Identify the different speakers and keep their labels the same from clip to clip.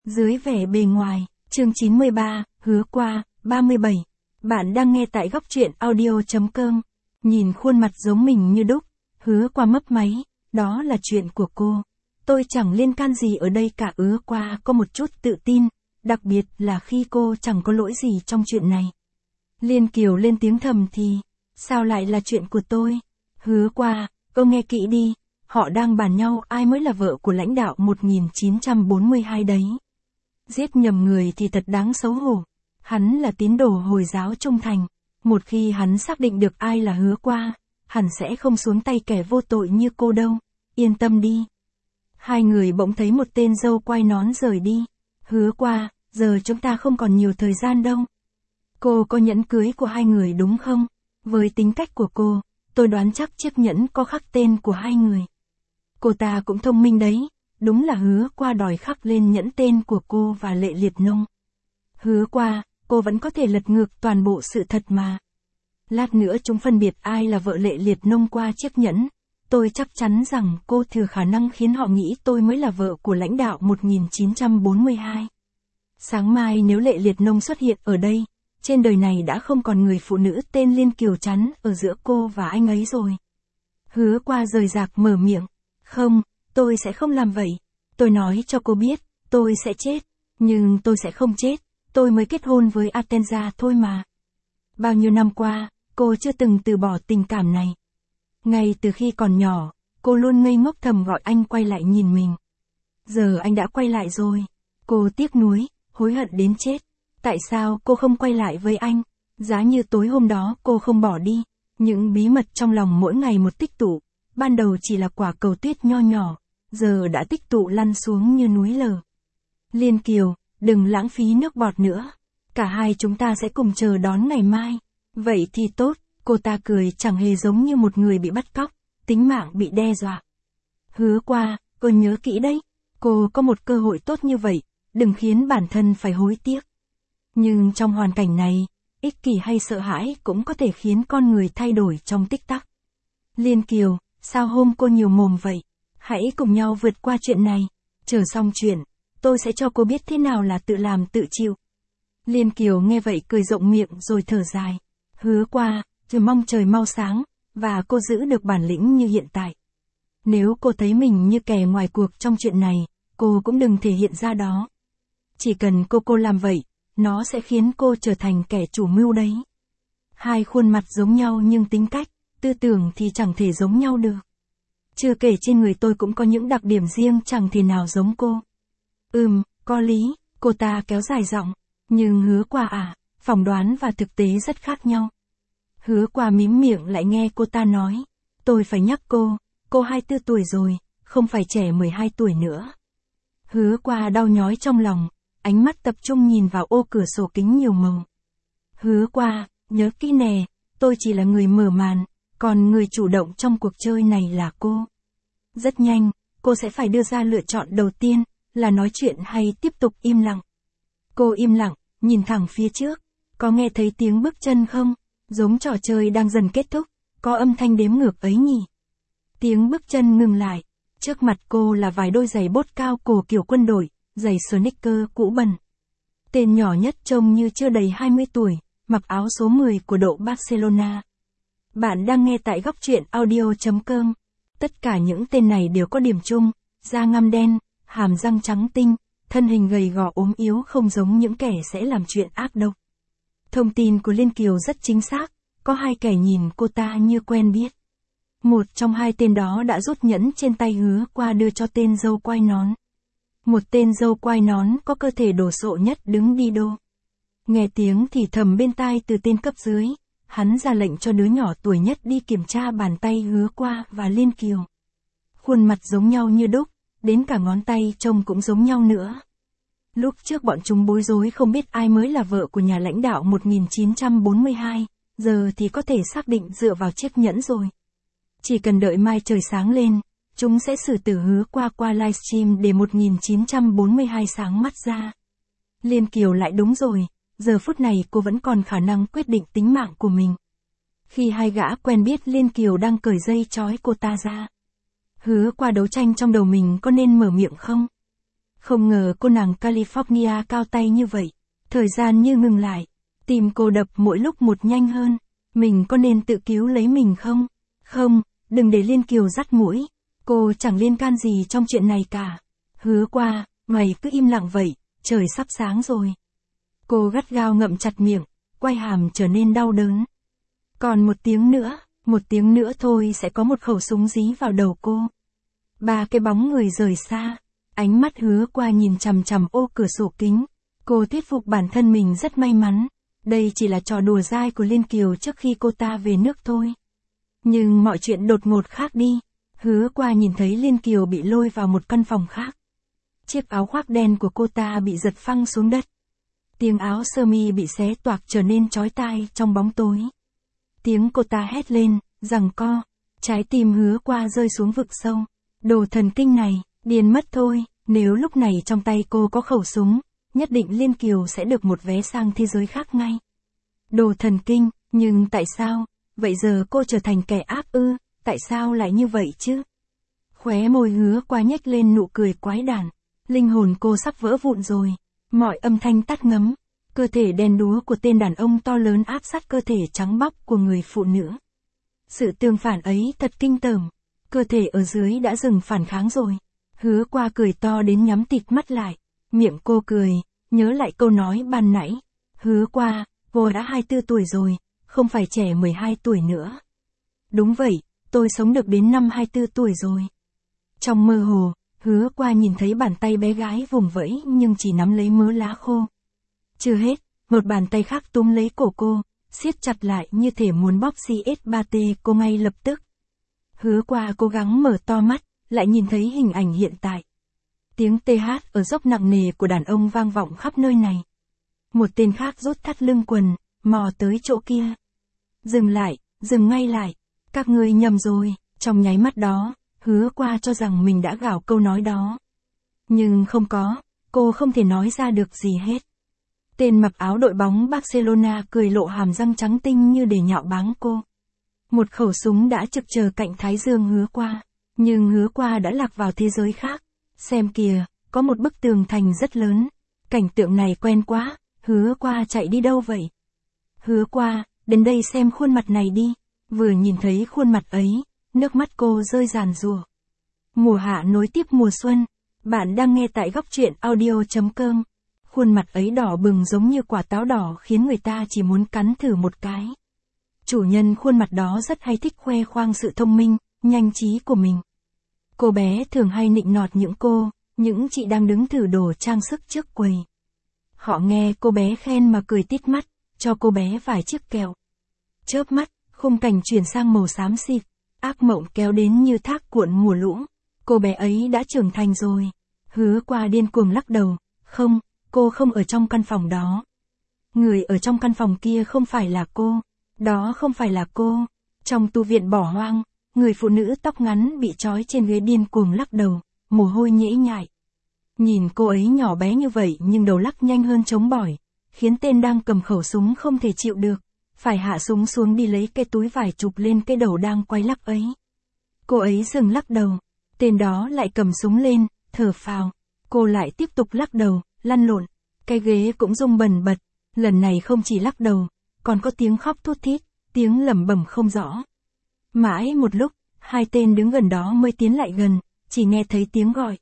Speaker 1: Dưới vẻ bề ngoài, chương 93, hứa qua, 37. Bạn đang nghe tại góc truyện audio.com. Nhìn khuôn mặt giống mình như đúc, hứa qua mấp máy, đó là chuyện của cô. Tôi chẳng liên can gì ở đây cả. Hứa qua có một chút tự tin, đặc biệt là khi cô chẳng có lỗi gì trong chuyện này. Liên Kiều lên tiếng thầm thì, sao lại là chuyện của tôi? Hứa qua, cô nghe kỹ đi, họ đang bàn nhau ai mới là vợ của lãnh đạo 1942 đấy. Giết nhầm người thì thật đáng xấu hổ. Hắn là tín đồ Hồi giáo trung thành. Một khi hắn xác định được ai là hứa qua, hẳn sẽ không xuống tay kẻ vô tội như cô đâu. Yên tâm đi. Hai người bỗng thấy một tên dâu quay nón rời đi. Hứa qua, giờ chúng ta không còn nhiều thời gian đâu. Cô có nhẫn cưới của hai người đúng không? Với tính cách của cô, tôi đoán chắc chiếc nhẫn có khắc tên của hai người. Cô ta cũng thông minh đấy. Đúng là hứa qua đòi khắc lên nhẫn tên của cô và Lệ Liệt Nông. Hứa qua, cô vẫn có thể lật ngược toàn bộ sự thật mà. Lát nữa chúng phân biệt ai là vợ Lệ Liệt Nông qua chiếc nhẫn. Tôi chắc chắn rằng cô thừa khả năng khiến họ nghĩ tôi mới là vợ của lãnh đạo 1942. Sáng mai nếu Lệ Liệt Nông xuất hiện ở đây, trên đời này đã không còn người phụ nữ tên Liên Kiều chắn ở giữa cô và anh ấy rồi. Hứa qua rời rạc mở miệng. Không, tôi sẽ không làm vậy. Tôi nói cho cô biết, tôi sẽ chết. Nhưng tôi sẽ không chết. Tôi mới kết hôn với Atenza thôi mà. Bao nhiêu năm qua, cô chưa từng từ bỏ tình cảm này. Ngay từ khi còn nhỏ, cô luôn ngây ngốc thầm gọi anh quay lại nhìn mình. Giờ anh đã quay lại rồi. Cô tiếc nuối, hối hận đến chết. Tại sao cô không quay lại với anh? Giá như tối hôm đó cô không bỏ đi. Những bí mật trong lòng mỗi ngày một tích tụ. Ban đầu chỉ là quả cầu tuyết nho nhỏ, giờ đã tích tụ lăn xuống như núi lở. Liên Kiều, đừng lãng phí nước bọt nữa. Cả hai chúng ta sẽ cùng chờ đón ngày mai. Vậy thì tốt, cô ta cười chẳng hề giống như một người bị bắt cóc, tính mạng bị đe dọa. Hứa qua, cô nhớ kỹ đấy. Cô có một cơ hội tốt như vậy, đừng khiến bản thân phải hối tiếc. Nhưng trong hoàn cảnh này, ích kỷ hay sợ hãi cũng có thể khiến con người thay đổi trong tích tắc. Liên Kiều, sao hôm cô nhiều mồm vậy? Hãy cùng nhau vượt qua chuyện này. Chờ xong chuyện, tôi sẽ cho cô biết thế nào là tự làm tự chịu. Liên Kiều nghe vậy cười rộng miệng rồi thở dài. Hứa qua, chỉ mong trời mau sáng, và cô giữ được bản lĩnh như hiện tại. Nếu cô thấy mình như kẻ ngoài cuộc trong chuyện này, cô cũng đừng thể hiện ra đó. Chỉ cần cô làm vậy, nó sẽ khiến cô trở thành kẻ chủ mưu đấy. Hai khuôn mặt giống nhau nhưng tính cách, tư tưởng thì chẳng thể giống nhau được. Chưa kể trên người tôi cũng có những đặc điểm riêng chẳng thể nào giống cô. Có lý, cô ta kéo dài giọng. Nhưng hứa qua à, phỏng đoán và thực tế rất khác nhau. Hứa qua mím miệng lại nghe cô ta nói. Tôi phải nhắc cô 24 tuổi rồi, không phải trẻ 12 tuổi nữa. Hứa qua đau nhói trong lòng, ánh mắt tập trung nhìn vào ô cửa sổ kính nhiều màu. Hứa qua, nhớ kỹ nè, tôi chỉ là người mở màn, còn người chủ động trong cuộc chơi này là cô. Rất nhanh, cô sẽ phải đưa ra lựa chọn đầu tiên, là nói chuyện hay tiếp tục im lặng. Cô im lặng, nhìn thẳng phía trước. Có nghe thấy tiếng bước chân không? Giống trò chơi đang dần kết thúc, có âm thanh đếm ngược ấy nhỉ? Tiếng bước chân ngừng lại. Trước mặt cô là vài đôi giày bốt cao cổ kiểu quân đội, giày sneaker cũ bẩn. Tên nhỏ nhất trông như chưa đầy 20 tuổi, mặc áo số 10 của đội Barcelona. Bạn đang nghe tại góc truyện audio.com. Tất cả những tên này đều có điểm chung, da ngăm đen, hàm răng trắng tinh, thân hình gầy gò ốm yếu không giống những kẻ sẽ làm chuyện ác độc. Thông tin của Liên Kiều rất chính xác, có hai kẻ nhìn cô ta như quen biết. Một trong hai tên đó đã rút nhẫn trên tay hứa qua đưa cho tên dâu quai nón. Một tên dâu quai nón có cơ thể đồ sộ nhất đứng đi đô. Nghe tiếng thì thầm bên tai từ tên cấp dưới, hắn ra lệnh cho đứa nhỏ tuổi nhất đi kiểm tra bàn tay hứa qua và Liên Kiều. Khuôn mặt giống nhau như đúc, đến cả ngón tay trông cũng giống nhau nữa. Lúc trước bọn chúng bối rối không biết ai mới là vợ của nhà lãnh đạo 1942, giờ thì có thể xác định dựa vào chiếc nhẫn rồi. Chỉ cần đợi mai trời sáng lên, chúng sẽ xử tử hứa qua livestream để 1942 sáng mắt ra. Liên Kiều lại đúng rồi, giờ phút này cô vẫn còn khả năng quyết định tính mạng của mình. Khi hai gã quen biết Liên Kiều đang cởi dây trói cô ta ra. Hứa qua đấu tranh trong đầu mình có nên mở miệng không? Không ngờ cô nàng California cao tay như vậy. Thời gian như ngừng lại. Tim cô đập mỗi lúc một nhanh hơn. Mình có nên tự cứu lấy mình không? Không, đừng để Liên Kiều dắt mũi. Cô chẳng liên can gì trong chuyện này cả. Hứa Qua, mày cứ im lặng vậy, trời sắp sáng rồi. Cô gắt gao ngậm chặt miệng, quai hàm trở nên đau đớn. Còn một tiếng nữa thôi sẽ có một khẩu súng dí vào đầu cô. 3 cái bóng người rời xa, ánh mắt Hứa Qua nhìn chằm chằm ô cửa sổ kính. Cô thuyết phục bản thân mình rất may mắn. Đây chỉ là trò đùa dai của Liên Kiều trước khi cô ta về nước thôi. Nhưng mọi chuyện đột ngột khác đi. Hứa Qua nhìn thấy Liên Kiều bị lôi vào một căn phòng khác. Chiếc áo khoác đen của cô ta bị giật phăng xuống đất. Tiếng áo sơ mi bị xé toạc trở nên chói tai trong bóng tối. Tiếng cô ta hét lên, giằng co. Trái tim Hứa Qua rơi xuống vực sâu. Đồ thần kinh này, điên mất thôi. Nếu lúc này trong tay cô có khẩu súng, nhất định Liên Kiều sẽ được một vé sang thế giới khác ngay. Đồ thần kinh, nhưng tại sao? Vậy giờ cô trở thành kẻ ác ư? Tại sao lại như vậy chứ? Khóe môi Hứa Qua nhếch lên nụ cười quái đản. Linh hồn cô sắp vỡ vụn rồi. Mọi âm thanh tắt ngấm. Cơ thể đen đúa của tên đàn ông to lớn áp sát cơ thể trắng bóc của người phụ nữ. Sự tương phản ấy thật kinh tởm. Cơ thể ở dưới đã dừng phản kháng rồi. Hứa Qua cười to đến nhắm tịt mắt lại. Miệng cô cười, nhớ lại câu nói ban nãy. Hứa Qua, cô đã 24 tuổi rồi, không phải trẻ 12 tuổi nữa. Đúng vậy, tôi sống được đến năm 24 tuổi rồi. Trong mơ hồ, Hứa Qua nhìn thấy bàn tay bé gái vùng vẫy nhưng chỉ nắm lấy mớ lá khô. Chưa hết, một bàn tay khác túm lấy cổ cô, siết chặt lại như thể muốn bóp CS3T cô ngay lập tức. Hứa Qua cố gắng mở to mắt, lại nhìn thấy hình ảnh hiện tại. Tiếng TH ở dốc nặng nề của đàn ông vang vọng khắp nơi này. Một tên khác rút thắt lưng quần, mò tới chỗ kia. Dừng lại, dừng ngay lại. Các ngươi nhầm rồi. Trong nháy mắt đó, Hứa Qua cho rằng mình đã gào câu nói đó. Nhưng không có, cô không thể nói ra được gì hết. Tên mặc áo đội bóng Barcelona cười lộ hàm răng trắng tinh như để nhạo báng cô. Một khẩu súng đã trực chờ cạnh thái dương Hứa Qua. Nhưng Hứa Qua đã lạc vào thế giới khác. Xem kìa, có một bức tường thành rất lớn. Cảnh tượng này quen quá, Hứa Qua chạy đi đâu vậy? Hứa Qua, đến đây xem khuôn mặt này đi. Vừa nhìn thấy khuôn mặt ấy, nước mắt cô rơi ràn rụa. Mùa hạ nối tiếp mùa xuân. Bạn đang nghe tại góc truyện audio.com. Khuôn mặt ấy đỏ bừng giống như quả táo đỏ khiến người ta chỉ muốn cắn thử một cái. Chủ nhân khuôn mặt đó rất hay thích khoe khoang sự thông minh, nhanh trí của mình. Cô bé thường hay nịnh nọt những chị đang đứng thử đồ trang sức trước quầy. Họ nghe cô bé khen mà cười tít mắt, cho cô bé vài chiếc kẹo. Chớp mắt, khung cảnh chuyển sang màu xám xịt, ác mộng kéo đến như thác cuộn mùa lũ. Cô bé ấy đã trưởng thành rồi. Hứa Qua điên cuồng lắc đầu, không, cô không ở trong căn phòng đó. Người ở trong căn phòng kia không phải là cô. Đó không phải là cô. Trong tu viện bỏ hoang, người phụ nữ tóc ngắn bị trói trên ghế điên cuồng lắc đầu, mồ hôi nhễ nhại. Nhìn cô ấy nhỏ bé như vậy nhưng đầu lắc nhanh hơn trống bỏi, khiến tên đang cầm khẩu súng không thể chịu được, phải hạ súng xuống đi lấy cái túi vải chụp lên cái đầu đang quay lắc ấy. Cô ấy dừng lắc đầu, tên đó lại cầm súng lên, thở phào. Cô lại tiếp tục lắc đầu, lăn lộn, cái ghế cũng rung bần bật, lần này không chỉ lắc đầu, còn có tiếng khóc thút thít, tiếng lẩm bẩm không rõ. Mãi một lúc, hai tên đứng gần đó mới tiến lại gần, chỉ nghe thấy tiếng gọi.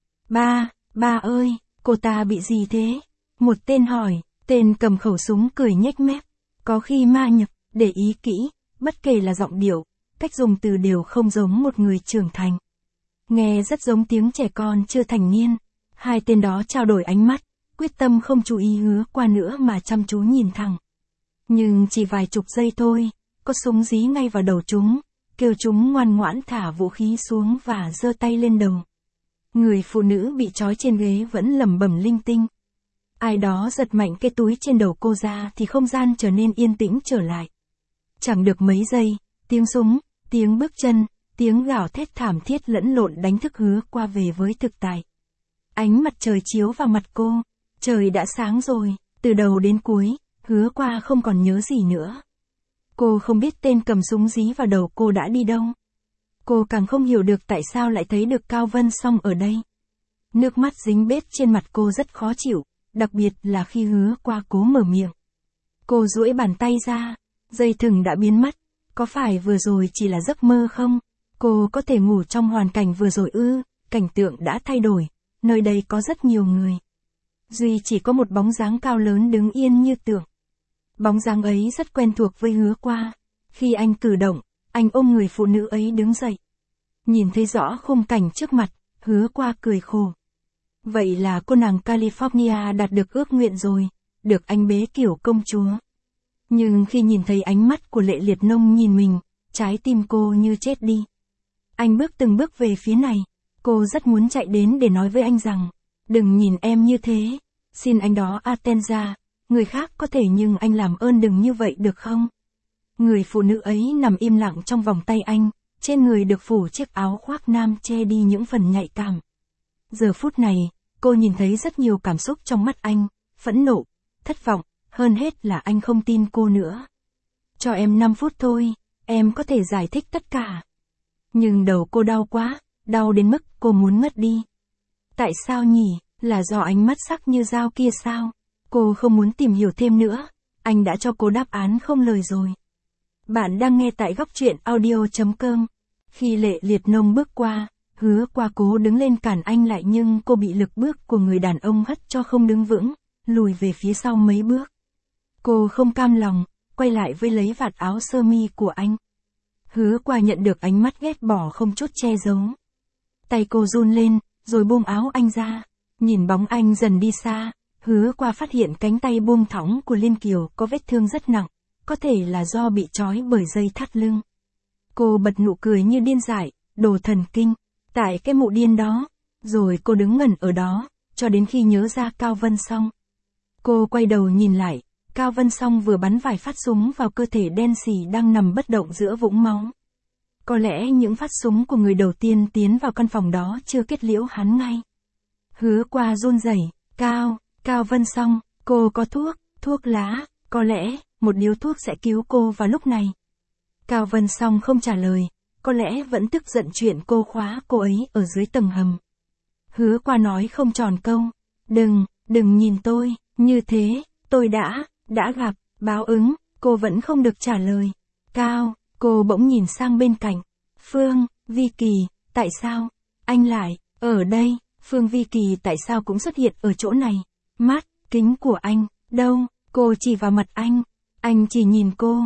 Speaker 1: Ba ơi, cô ta bị gì thế? Một tên hỏi, tên cầm khẩu súng cười nhếch mép. Có khi ma nhập, để ý kỹ, bất kể là giọng điệu, cách dùng từ đều không giống một người trưởng thành. Nghe rất giống tiếng trẻ con chưa thành niên. Hai tên đó trao đổi ánh mắt, quyết tâm không chú ý Hứa Qua nữa mà chăm chú nhìn thẳng. Nhưng chỉ vài chục giây thôi, có súng dí ngay vào đầu chúng, kêu chúng ngoan ngoãn thả vũ khí xuống và giơ tay lên đầu. Người phụ nữ bị trói trên ghế vẫn lẩm bẩm linh tinh. Ai đó giật mạnh cái túi trên đầu cô ra thì không gian trở nên yên tĩnh trở lại. Chẳng được mấy giây, tiếng súng, tiếng bước chân, tiếng gào thét thảm thiết lẫn lộn đánh thức Hứa Qua về với thực tại. Ánh mặt trời chiếu vào mặt cô, trời đã sáng rồi, từ đầu đến cuối, Hứa Qua không còn nhớ gì nữa. Cô không biết tên cầm súng dí vào đầu cô đã đi đâu. Cô càng không hiểu được tại sao lại thấy được Cao Vân Song ở đây. Nước mắt dính bết trên mặt cô rất khó chịu, đặc biệt là khi Hứa Qua cố mở miệng. Cô duỗi bàn tay ra, dây thừng đã biến mất, có phải vừa rồi chỉ là giấc mơ không? Cô có thể ngủ trong hoàn cảnh vừa rồi ư? Cảnh tượng đã thay đổi, nơi đây có rất nhiều người. Duy chỉ có một bóng dáng cao lớn đứng yên như tượng. Bóng dáng ấy rất quen thuộc với Hứa Qua. Khi anh cử động, anh ôm người phụ nữ ấy đứng dậy. Nhìn thấy rõ khung cảnh trước mặt, Hứa Qua cười khổ. Vậy là cô nàng California đạt được ước nguyện rồi, được anh bế kiểu công chúa. Nhưng khi nhìn thấy ánh mắt của Lệ Liệt Nông nhìn mình, trái tim cô như chết đi. Anh bước từng bước về phía này, cô rất muốn chạy đến để nói với anh rằng, đừng nhìn em như thế, xin anh đó Atenza, người khác có thể nhưng anh làm ơn đừng như vậy được không? Người phụ nữ ấy nằm im lặng trong vòng tay anh, trên người được phủ chiếc áo khoác nam che đi những phần nhạy cảm. Giờ phút này, cô nhìn thấy rất nhiều cảm xúc trong mắt anh, phẫn nộ, thất vọng, hơn hết là anh không tin cô nữa. Cho em 5 phút thôi, em có thể giải thích tất cả. Nhưng đầu cô đau quá, đau đến mức cô muốn ngất đi. Tại sao nhỉ, là do ánh mắt sắc như dao kia sao? Cô không muốn tìm hiểu thêm nữa, anh đã cho cô đáp án không lời rồi. Bạn đang nghe tại góc truyện audio.com. Khi Lệ Liệt Nông bước qua, Hứa Qua cố đứng lên cản anh lại nhưng cô bị lực bước của người đàn ông hất cho không đứng vững, lùi về phía sau mấy bước. Cô không cam lòng, quay lại với lấy vạt áo sơ mi của anh. Hứa Qua nhận được ánh mắt ghét bỏ không chút che giấu. Tay cô run lên, rồi buông áo anh ra. Nhìn bóng anh dần đi xa, Hứa Qua phát hiện cánh tay buông thõng của Liên Kiều có vết thương rất nặng, có thể là do bị trói bởi dây thắt lưng. Cô bật nụ cười như điên dại, đồ thần kinh, tại cái mụ điên đó. Rồi cô đứng ngẩn ở đó, cho đến khi nhớ ra Cao Vân Song. Cô quay đầu nhìn lại, Cao Vân Song vừa bắn vài phát súng vào cơ thể đen xì đang nằm bất động giữa vũng máu. Có lẽ những phát súng của người đầu tiên tiến vào căn phòng đó chưa kết liễu hắn ngay. Hứa Qua run rẩy, Cao Vân Song, cô có thuốc lá, có lẽ, một điếu thuốc sẽ cứu cô vào lúc này. Cao Vân Song không trả lời, có lẽ vẫn tức giận chuyện cô khóa cô ấy ở dưới tầng hầm. Hứa Qua nói không tròn câu, đừng nhìn tôi, như thế, tôi đã gặp, báo ứng, cô vẫn không được trả lời. Cô bỗng nhìn sang bên cạnh, Phương Vi Kỳ, tại sao, anh lại, ở đây, Phương Vi Kỳ tại sao cũng xuất hiện ở chỗ này, mắt, kính của anh, đâu, cô chỉ vào mặt anh chỉ nhìn cô,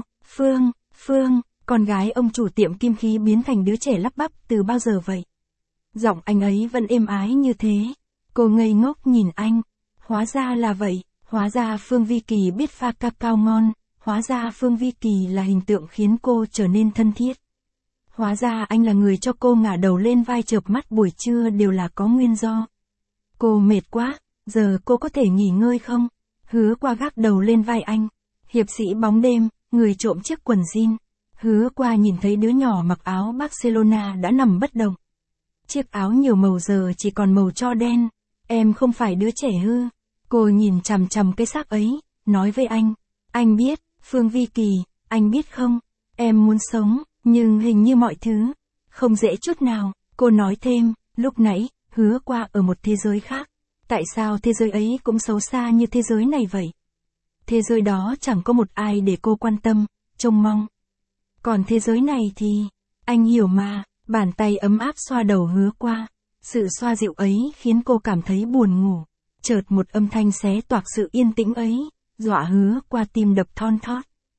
Speaker 1: Phương, con gái ông chủ tiệm kim khí biến thành đứa trẻ lắp bắp từ bao giờ vậy? Giọng anh ấy vẫn êm ái như thế, cô ngây ngốc nhìn anh, hóa ra là vậy, hóa ra Phương Vi Kỳ biết pha cacao ngon, hóa ra Phương Vi Kỳ là hình tượng khiến cô trở nên thân thiết. Hóa ra anh là người cho cô ngả đầu lên vai chợp mắt buổi trưa đều là có nguyên do. Cô mệt quá, giờ cô có thể nghỉ ngơi không? Hứa Qua gác đầu lên vai anh. Hiệp sĩ bóng đêm, người trộm chiếc quần jean. Hứa Qua nhìn thấy đứa nhỏ mặc áo Barcelona đã nằm bất động. Chiếc áo nhiều màu giờ chỉ còn màu tro đen. Em không phải đứa trẻ hư. Cô nhìn chằm chằm cái xác ấy, nói với anh biết, Phương Vi Kỳ, anh biết không, em muốn sống, nhưng hình như mọi thứ không dễ chút nào. Cô nói thêm, lúc nãy, Hứa Qua ở một thế giới khác. Tại sao thế giới ấy cũng xấu xa như thế giới này vậy? Thế giới đó chẳng có một ai để cô quan tâm, trông mong. Còn thế giới này thì, anh hiểu mà, bàn tay ấm áp xoa đầu Hứa Qua. Sự xoa dịu ấy khiến cô cảm thấy buồn ngủ. Chợt một âm thanh xé toạc sự yên tĩnh ấy, dọa Hứa Qua tim đập thon thót.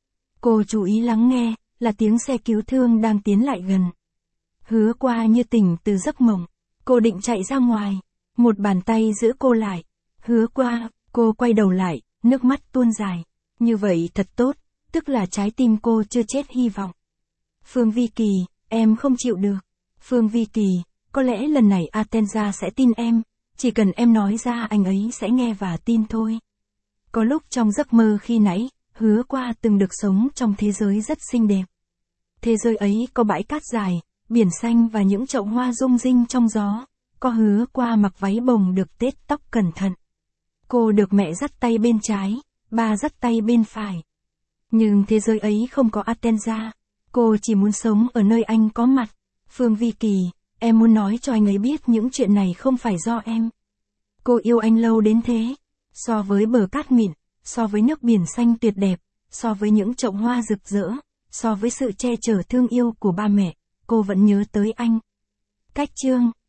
Speaker 1: Cô chú ý lắng nghe, là tiếng xe cứu thương đang tiến lại gần. Hứa Qua như tỉnh từ giấc mộng. Cô định chạy ra ngoài. Một bàn tay giữ cô lại. Hứa Qua, cô quay đầu lại, nước mắt tuôn dài. Như vậy thật tốt, tức là trái tim cô chưa chết hy vọng. Phương Vi Kỳ, em không chịu được. Phương Vi Kỳ, có lẽ lần này Atenza sẽ tin em. Chỉ cần em nói ra anh ấy sẽ nghe và tin thôi. Có lúc trong giấc mơ khi nãy, Hứa Qua từng được sống trong thế giới rất xinh đẹp. Thế giới ấy có bãi cát dài, biển xanh và những chậu hoa rung rinh trong gió. Có Hứa Qua mặc váy bồng được tết tóc cẩn thận. Cô được mẹ dắt tay bên trái, ba dắt tay bên phải. Nhưng thế giới ấy không có Atenza. Cô chỉ muốn sống ở nơi anh có mặt. Phương Vi Kỳ, Em muốn nói cho anh ấy biết những chuyện này không phải do em. Cô yêu anh lâu đến thế. So với bờ cát mịn, so với nước biển xanh tuyệt đẹp, so với những chậu hoa rực rỡ, so với sự che chở thương yêu của ba mẹ, cô vẫn nhớ tới anh. Cách chương